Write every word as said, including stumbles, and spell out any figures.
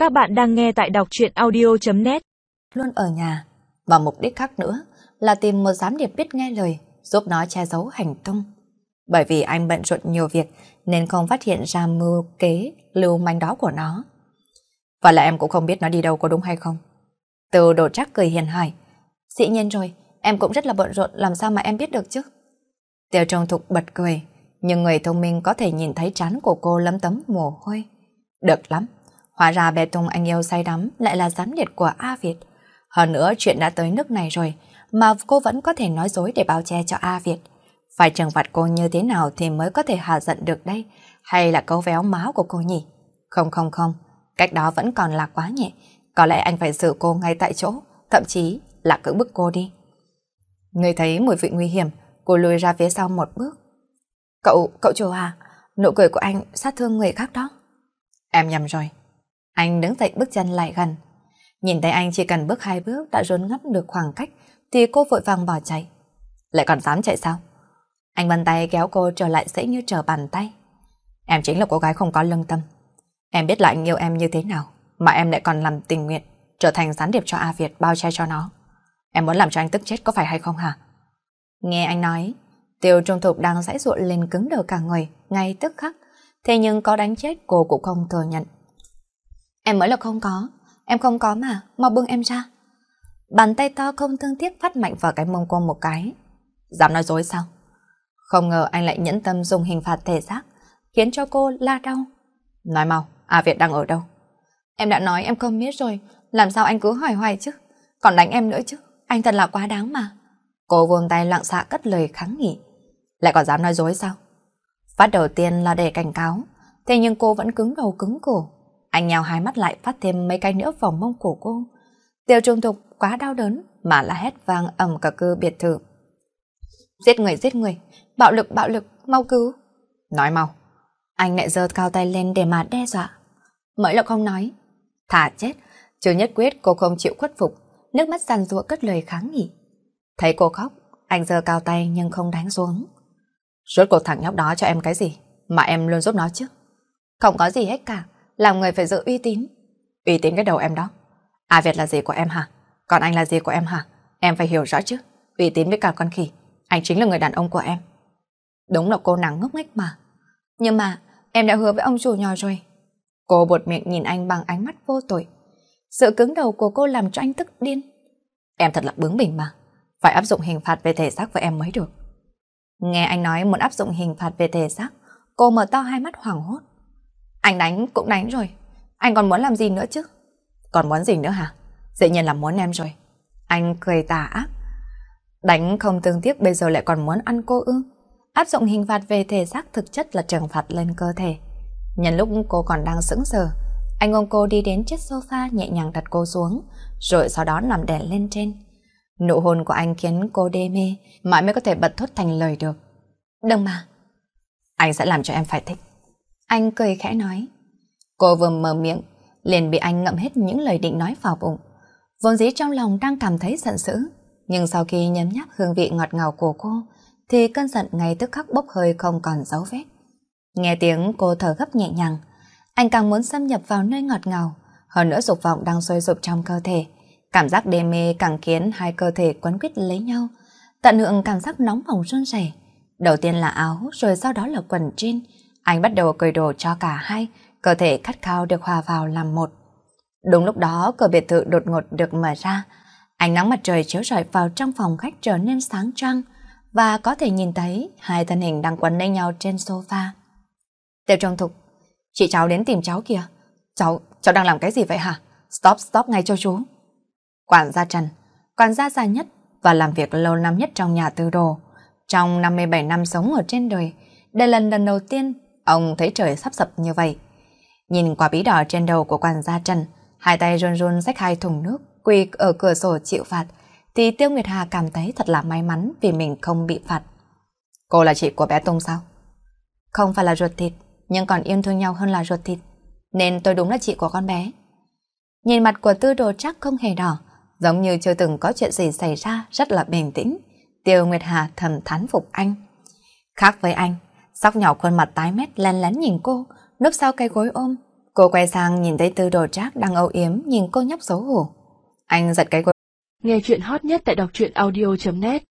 Các bạn đang nghe tại đọc truyện audio chấm net. Luôn ở nhà, và mục đích khác nữa là tìm một gián điệp biết nghe lời, giúp nó che giấu hành tung. Bởi vì anh bận rộn nhiều việc nên không phát hiện ra mưu kế lưu manh đó của nó. Và là em cũng không biết nó đi đâu, có đúng hay không? Từ Đồ Trác cười hiền hỏi. Dĩ nhiên rồi, em cũng rất là bận rộn, làm sao mà em biết được chứ? Tiêu Trung Thục bật cười, nhưng người thông minh có thể nhìn thấy trán của cô lấm tấm mồ hôi. Được lắm, hóa ra bé Tùng anh yêu say đắm lại là gián điệp của A Việt. Hơn nữa chuyện đã tới nước này rồi mà cô vẫn có thể nói dối để bao che cho A Việt. Phải trừng phạt cô như thế nào thì mới có thể hạ giận được đây? Hay là câu véo máu của cô nhỉ? Không không không, cách đó vẫn còn là quá nhẹ. Có lẽ anh phải xử cô ngay tại chỗ, thậm chí là cưỡng bức cô đi. Người thấy mùi vị nguy hiểm, cô lùi ra phía sau một bước. Cậu, cậu chủ à, nụ cười của anh sát thương người khác đó. Em nhầm rồi. Anh đứng dậy bước chân lại gần. Nhìn thấy anh chỉ cần bước hai bước đã rốn ngắt được khoảng cách thì cô vội vàng bỏ chạy. Lại còn dám chạy sao? Anh bàn tay kéo cô trở lại dễ như trở bàn tay. Em chính là cô gái không có lương tâm. Em biết là anh yêu em như thế nào mà em lại còn làm tình nguyện trở thành gián điệp cho A Việt bao che cho nó. Em muốn làm cho anh tức chết có phải hay không hả? Nghe anh nói, Tiêu Trung Thục đang giãy giụa lên cứng đờ cả người ngay tức khắc. Thế nhưng có đánh chết cô cũng không thừa nhận. Em mới là không có, em không có mà, mau buông em ra. Bàn tay to không thương tiếc phát mạnh vào cái mông cô một cái. Dám nói dối sao? Không ngờ anh lại nhẫn tâm dùng hình phạt thể xác, khiến cho cô la đau. Nói mau, A Việt đang ở đâu? Em đã nói em không biết rồi, làm sao anh cứ hỏi hoài chứ? Còn đánh em nữa chứ, anh thật là quá đáng mà. Cô vươn tay lặng xạ cất lời kháng nghị. Lại còn dám nói dối sao? Phát đầu tiên là để cảnh cáo, thế nhưng cô vẫn cứng đầu cứng cổ. Anh nhào hai mắt lại phát thêm mấy cái nữa vào mông của cô. Tiêu Trung Thục quá đau đớn mà la hét vang ầm cả cư biệt thự. Giết người, giết người, bạo lực, bạo lực, mau cứu. Nói mau. Anh lại giơ cao tay lên để mà đe dọa. Mới là không nói. Thả chết, chứ nhất quyết cô không chịu khuất phục, nước mắt giàn giụa cất lời kháng nghị. Thấy cô khóc, anh giơ cao tay nhưng không đánh xuống. Rốt cuộc thằng nhóc đó cho em cái gì mà em luôn giúp nó chứ? Không có gì hết cả, làm người phải giữ uy tín. Uy tín cái đầu em đó. A Việt là gì của em hả? Còn anh là gì của em hả? Em phải hiểu rõ chứ. Uy tín với cả con khỉ, anh chính là người đàn ông của em. Đúng là cô nàng ngốc nghếch mà. Nhưng mà em đã hứa với ông chủ nhỏ rồi. Cô buột miệng nhìn anh bằng ánh mắt vô tội. Sự cứng đầu của cô làm cho anh tức điên. Em thật là bướng bỉnh mà. Phải áp dụng hình phạt về thể xác với em mới được. Nghe anh nói muốn áp dụng hình phạt về thể xác, cô mở to hai mắt hoảng hốt. Anh đánh cũng đánh rồi, anh còn muốn làm gì nữa chứ? Còn muốn gì nữa hả? Dĩ nhiên là muốn em rồi. Anh cười tà ác. Đánh không thương tiếc bây giờ lại còn muốn ăn cô ư? Áp dụng hình phạt về thể xác thực chất là trừng phạt lên cơ thể. Nhân lúc cô còn đang sững sờ, anh ôm cô đi đến chiếc sofa nhẹ nhàng đặt cô xuống, rồi sau đó nằm đè lên trên. Nụ hôn của anh khiến cô đê mê, mãi mới có thể bật thốt thành lời được. Đừng mà. Anh sẽ làm cho em phải thích. Anh cười khẽ nói. Cô vừa mở miệng, liền bị anh ngậm hết những lời định nói vào bụng. Vốn dĩ trong lòng đang cảm thấy giận dữ, nhưng sau khi nhấm nháp hương vị ngọt ngào của cô, thì cơn giận ngay tức khắc bốc hơi không còn dấu vết. Nghe tiếng cô thở gấp nhẹ nhàng, anh càng muốn xâm nhập vào nơi ngọt ngào, hơn nữa dục vọng đang sôi sục trong cơ thể. Cảm giác đê mê càng khiến hai cơ thể quấn quýt lấy nhau, tận hưởng cảm giác nóng bỏng run rẩy. Đầu tiên là áo, rồi sau đó là quần jean. Anh bắt đầu cởi đồ cho cả hai, cơ thể khát khao được hòa vào làm một. Đúng lúc đó, cửa biệt thự đột ngột được mở ra. Ánh nắng mặt trời chiếu rọi vào trong phòng khách trở nên sáng trăng, và có thể nhìn thấy hai thân hình đang quấn lấy nhau trên sofa. Tiêu Trung Thục, chị cháu đến tìm cháu kìa. Cháu, cháu đang làm cái gì vậy hả? Stop, stop ngay cho chú. Quản gia Trần, quản gia già nhất và làm việc lâu năm nhất trong nhà Tư Đồ. Trong năm mươi bảy năm sống ở trên đời, đây là lần đầu tiên ông thấy trời sắp sập như vậy. Nhìn quả bí đỏ trên đầu của quản gia Trần, hai tay run run xách hai thùng nước, quỳ ở cửa sổ chịu phạt, thì Tiêu Nguyệt Hà cảm thấy thật là may mắn vì mình không bị phạt. Cô là chị của bé Tùng sao? Không phải là ruột thịt, nhưng còn yêu thương nhau hơn là ruột thịt, nên tôi đúng là chị của con bé. Nhìn mặt của Tư Đồ Trác không hề đỏ, giống như chưa từng có chuyện gì xảy ra, rất là bình tĩnh. Tiêu Nguyệt Hà thầm thán phục anh. Khác với anh, sóc nhỏ khuôn mặt tái mét lén lén nhìn cô, núp sau cây gối ôm. Cô quay sang nhìn thấy Tư Đồ Trác đang âu yếm nhìn cô nhóc xấu hổ. Anh giật cái quần. Nghe chuyện hot nhất tại đọc truyện audio chấm net